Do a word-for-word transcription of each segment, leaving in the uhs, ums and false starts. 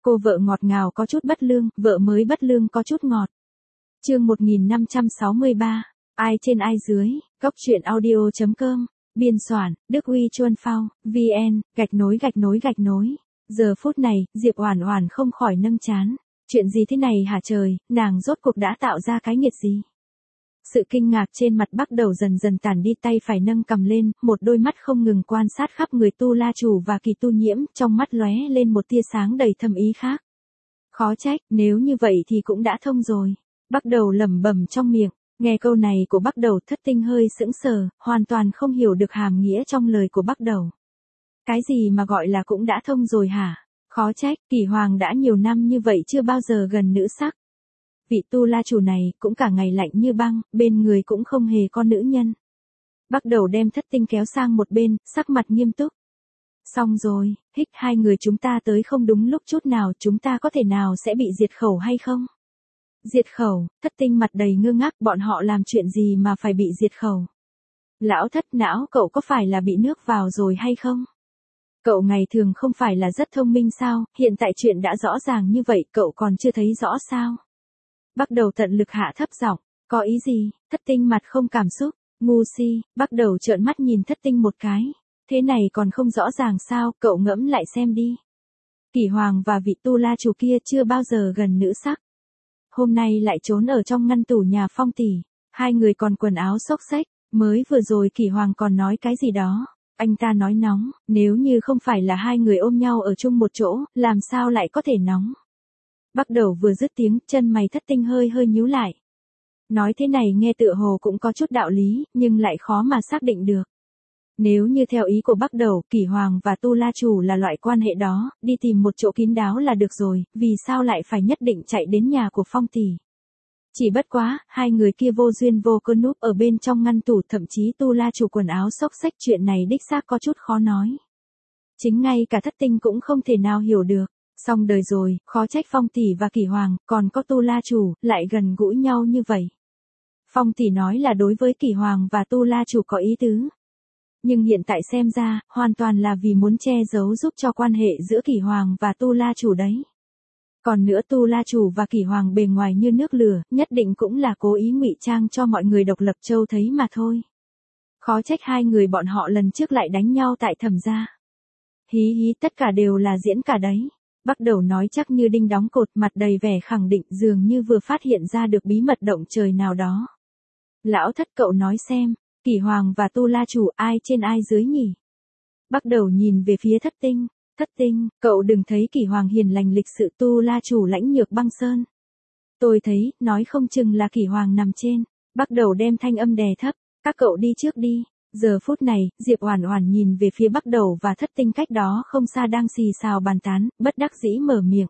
Cô vợ ngọt ngào có chút bất lương, vợ mới bất lương có chút ngọt. Chương một nghìn năm trăm sáu mươi ba. Ai trên ai dưới, Cốc truyện audio chấm com, biên soạn, Đức Huy Chuân Phao, vn, gạch nối gạch nối gạch nối. Giờ phút này, Diệp Oản Oản không khỏi nâng trán. Chuyện gì thế này hả trời, nàng rốt cuộc đã tạo ra cái nghiệt gì? Sự kinh ngạc trên mặt bắt đầu dần dần tản đi, tay phải nâng cầm lên, một đôi mắt không ngừng quan sát khắp người Tu La Chủ và Kỳ Tu Nhiễm, trong mắt lóe lên một tia sáng đầy thâm ý khác. Khó trách, nếu như vậy thì cũng đã thông rồi. Bắt đầu lẩm bẩm trong miệng, nghe câu này của Bắt Đầu Thất Tinh hơi sững sờ, hoàn toàn không hiểu được hàm nghĩa trong lời của Bắt Đầu. Cái gì mà gọi là cũng đã thông rồi hả? Khó trách, Kỳ Hoàng đã nhiều năm như vậy chưa bao giờ gần nữ sắc. Vị Tu La Chủ này cũng cả ngày lạnh như băng, bên người cũng không hề có nữ nhân. Bắt Đầu đem Thất Tinh kéo sang một bên, sắc mặt nghiêm túc. Xong rồi, hích, hai người chúng ta tới không đúng lúc chút nào, chúng ta có thể nào sẽ bị diệt khẩu hay không? Diệt khẩu? Thất Tinh mặt đầy ngơ ngác, bọn họ làm chuyện gì mà phải bị diệt khẩu? Lão Thất não, cậu có phải là bị nước vào rồi hay không? Cậu ngày thường không phải là rất thông minh sao, hiện tại chuyện đã rõ ràng như vậy, cậu còn chưa thấy rõ sao? Bắt Đầu tận lực hạ thấp giọng, có ý gì? Thất Tinh mặt không cảm xúc, ngu si. Bắt Đầu trợn mắt nhìn Thất Tinh một cái. Thế này còn không rõ ràng sao, cậu ngẫm lại xem đi. Kỳ Hoàng và vị Tu La Chủ kia chưa bao giờ gần nữ sắc. Hôm nay lại trốn ở trong ngăn tủ nhà Phong tỷ, hai người còn quần áo xốc xếch, mới vừa rồi Kỳ Hoàng còn nói cái gì đó. Anh ta nói nóng, nếu như không phải là hai người ôm nhau ở chung một chỗ, làm sao lại có thể nóng. Bắt Đầu vừa dứt tiếng, chân mày Thất Tinh hơi hơi nhíu lại. Nói thế này nghe tựa hồ cũng có chút đạo lý, nhưng lại khó mà xác định được. Nếu như theo ý của Bắt Đầu, Kỳ Hoàng và Tu La Chủ là loại quan hệ đó, đi tìm một chỗ kín đáo là được rồi, vì sao lại phải nhất định chạy đến nhà của Phong tỷ? Chỉ bất quá, hai người kia vô duyên vô cớ núp ở bên trong ngăn tủ, thậm chí Tu La Chủ quần áo xốc xếch, chuyện này đích xác có chút khó nói. Chính ngay cả Thất Tinh cũng không thể nào hiểu được. Xong đời rồi, khó trách Phong tỷ và Kỳ Hoàng, còn có Tu La Chủ, lại gần gũi nhau như vậy. Phong tỷ nói là đối với Kỳ Hoàng và Tu La Chủ có ý tứ. Nhưng hiện tại xem ra, hoàn toàn là vì muốn che giấu giúp cho quan hệ giữa Kỳ Hoàng và Tu La Chủ đấy. Còn nữa, Tu La Chủ và Kỳ Hoàng bề ngoài như nước lửa, nhất định cũng là cố ý ngụy trang cho mọi người Độc Lập Châu thấy mà thôi. Khó trách hai người bọn họ lần trước lại đánh nhau tại Thẩm gia. Hí hí, tất cả đều là diễn cả đấy. Bắt Đầu nói chắc như đinh đóng cột, mặt đầy vẻ khẳng định, dường như vừa phát hiện ra được bí mật động trời nào đó. Lão Thất, cậu nói xem, Kỳ Hoàng và Tu La Chủ ai trên ai dưới nhỉ? Bắt Đầu nhìn về phía Thất Tinh. Thất Tinh, cậu đừng thấy Kỳ Hoàng hiền lành lịch sự, Tu La Chủ lãnh nhược băng sơn. Tôi thấy, nói không chừng là Kỳ Hoàng nằm trên. Bắt Đầu đem thanh âm đè thấp, các cậu đi trước đi. Giờ phút này, Diệp Oản Oản nhìn về phía Bắt Đầu và Thất Tinh cách đó không xa đang xì xào bàn tán, bất đắc dĩ mở miệng.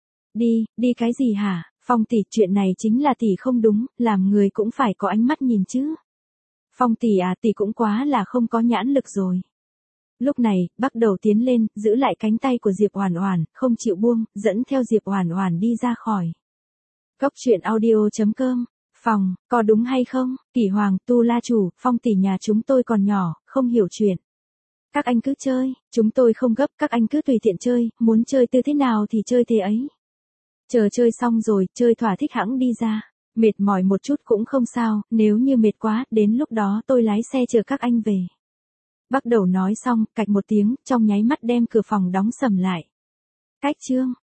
Đi, đi cái gì hả? Phong tỷ, chuyện này chính là tỷ không đúng, làm người cũng phải có ánh mắt nhìn chứ. Phong tỷ à, tỷ cũng quá là không có nhãn lực rồi. Lúc này, Bắt Đầu tiến lên, giữ lại cánh tay của Diệp Oản Oản, không chịu buông, dẫn theo Diệp Oản Oản đi ra khỏi. Cốc truyện audio chấm com. Phòng, có đúng hay không? Kỳ Hoàng, Tu La Chủ, Phong tỷ nhà chúng tôi còn nhỏ, không hiểu chuyện. Các anh cứ chơi, chúng tôi không gấp, các anh cứ tùy tiện chơi, muốn chơi tư thế nào thì chơi thế ấy. Chờ chơi xong rồi, chơi thỏa thích hẵng đi ra. Mệt mỏi một chút cũng không sao, nếu như mệt quá, đến lúc đó tôi lái xe chờ các anh về. Bắt Đầu nói xong, cạch một tiếng, trong nháy mắt đem cửa phòng đóng sầm lại. Cách chương.